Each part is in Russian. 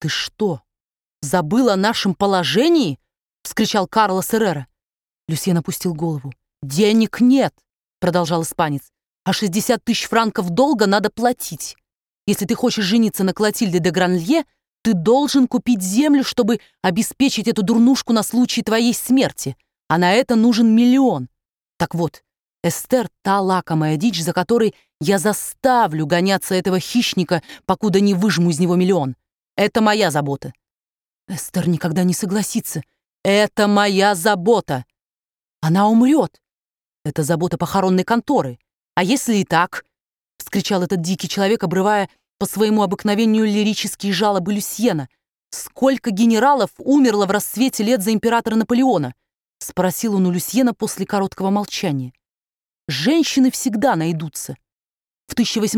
«Ты что, забыл о нашем положении?» — вскричал Карлос Эррера. Люсьен опустил голову. «Денег нет», — продолжал испанец, «а 60 000 франков долга надо платить. Если ты хочешь жениться на Клотильде де Гранлье, ты должен купить землю, чтобы обеспечить эту дурнушку на случай твоей смерти, а на это нужен 1 000 000. Так вот, Эстер — та лакомая дичь, за которой я заставлю гоняться этого хищника, покуда не выжму из него 1 000 000. Это моя забота». «Эстер никогда не согласится». «Это моя забота. Она умрет. Это забота похоронной конторы. А если и так?» — вскричал этот дикий человек, обрывая по своему обыкновению лирические жалобы Люсьена. «Сколько генералов умерло в расцвете лет за императора Наполеона?» — спросил он у Люсьена после короткого молчания. «Женщины всегда найдутся. В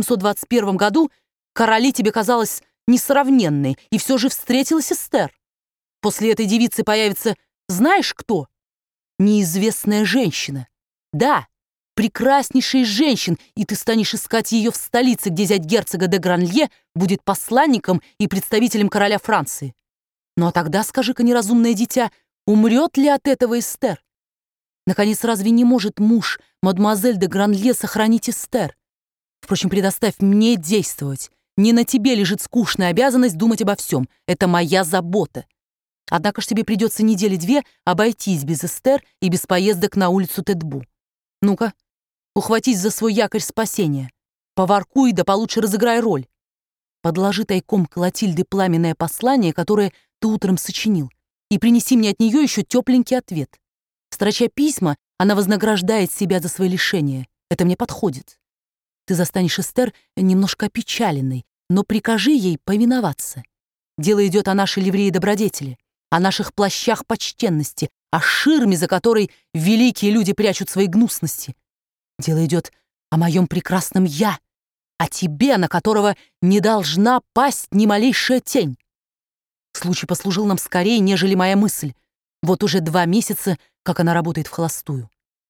1821 году Короли тебе казалось несравненной, и все же встретилась Эстер. После этой девицы появится знаешь кто? Неизвестная женщина. Да, прекраснейшая из женщин, и ты станешь искать ее в столице, где зять герцога де Гранлье будет посланником и представителем короля Франции. Ну а тогда, скажи-ка, неразумное дитя, умрет ли от этого Эстер? Наконец, разве не может муж мадемуазель де Гранлье сохранить Эстер? Впрочем, предоставь мне действовать. Не на тебе лежит скучная обязанность думать обо всем. Это моя забота. Однако ж тебе придется 2 недели обойтись без Эстер и без поездок на улицу Тетбу. Ну-ка, ухватись за свой якорь спасения. Поворкуй, да получше разыграй роль. Подложи тайком Клотильде пламенное послание, которое ты утром сочинил, и принеси мне от нее еще тепленький ответ. Строча письма, она вознаграждает себя за свои лишения. Это мне подходит. Ты застанешь Эстер немножко опечаленной, но прикажи ей повиноваться. Дело идет о нашей ливрее добродетели, о наших плащах почтенности, о ширме, за которой великие люди прячут свои гнусности. Дело идет о моем прекрасном «я», о тебе, на которого не должна пасть ни малейшая тень. Случай послужил нам скорее, нежели моя мысль. Вот уже 2 месяца, как она работает вхолостую.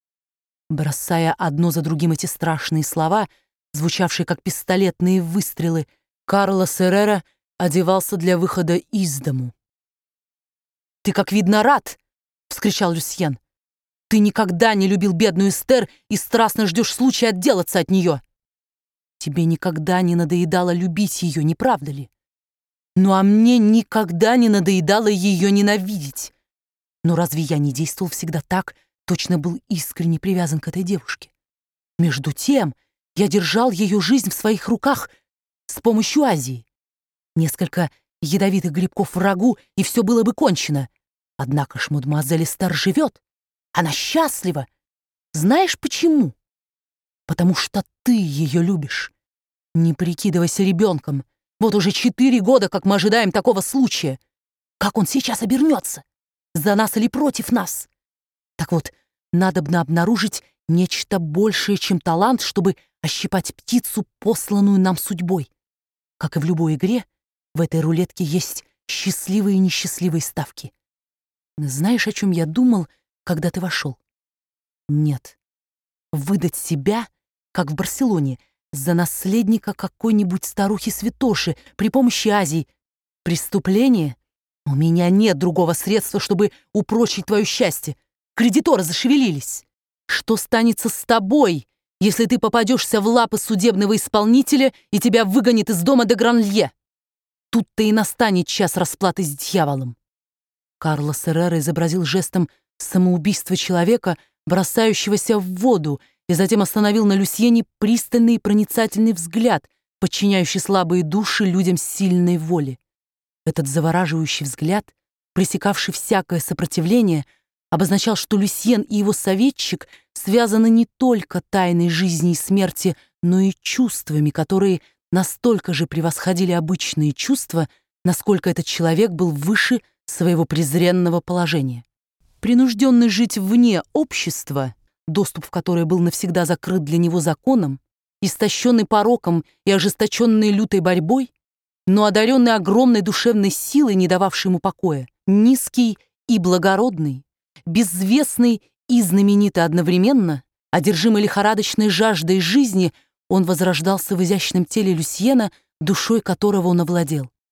Бросая одно за другим эти страшные слова, звучавшие как пистолетные выстрелы, Карлос Эррера одевался для выхода из дому. «Ты, как видно, рад!» — вскричал Люсьен. «Ты никогда не любил бедную Эстер и страстно ждешь случая отделаться от нее. Тебе никогда не надоедало любить ее, не правда ли? Ну а мне никогда не надоедало ее ненавидеть. Но разве я не действовал всегда так, точно был искренне привязан к этой девушке? Между тем я держал ее жизнь в своих руках с помощью Азии. Несколько ядовитых грибков врагу, и все было бы кончено. Однако ж мадемуазель Эстер живет. Она счастлива. Знаешь почему? Потому что ты ее любишь. Не прикидывайся ребенком. Вот уже 4 года, как мы ожидаем такого случая. Как он сейчас обернется? За нас или против нас? Так вот, надобно обнаружить нечто большее, чем талант, чтобы ощипать птицу, посланную нам судьбой. Как и в любой игре, в этой рулетке есть счастливые и несчастливые ставки. Знаешь, о чем я думал, когда ты вошел? Нет. Выдать себя, как в Барселоне, за наследника какой-нибудь старухи-святоши при помощи Азии. Преступление? У меня нет другого средства, чтобы упрочить твое счастье. Кредиторы зашевелились. Что станется с тобой, если ты попадешься в лапы судебного исполнителя и тебя выгонит из дома де Гранлье? Тут-то и настанет час расплаты с дьяволом. Карлос Эррера изобразил жестом самоубийство человека, бросающегося в воду, и затем остановил на Люсьене пристальный и проницательный взгляд, подчиняющий слабые души людям сильной воли. Этот завораживающий взгляд, пресекавший всякое сопротивление, обозначал, что Люсьен и его советчик связаны не только тайной жизни и смерти, но и чувствами, которые настолько же превосходили обычные чувства, насколько этот человек был выше своего презренного положения. Принужденный жить вне общества, доступ в которое был навсегда закрыт для него законом, истощенный пороком и ожесточенный лютой борьбой, но одаренный огромной душевной силой, не дававшей ему покоя, низкий и благородный, безвестный и знаменитый одновременно, одержимый лихорадочной жаждой жизни, он возрождался в изящном теле Люсьена, душой которого он овладел.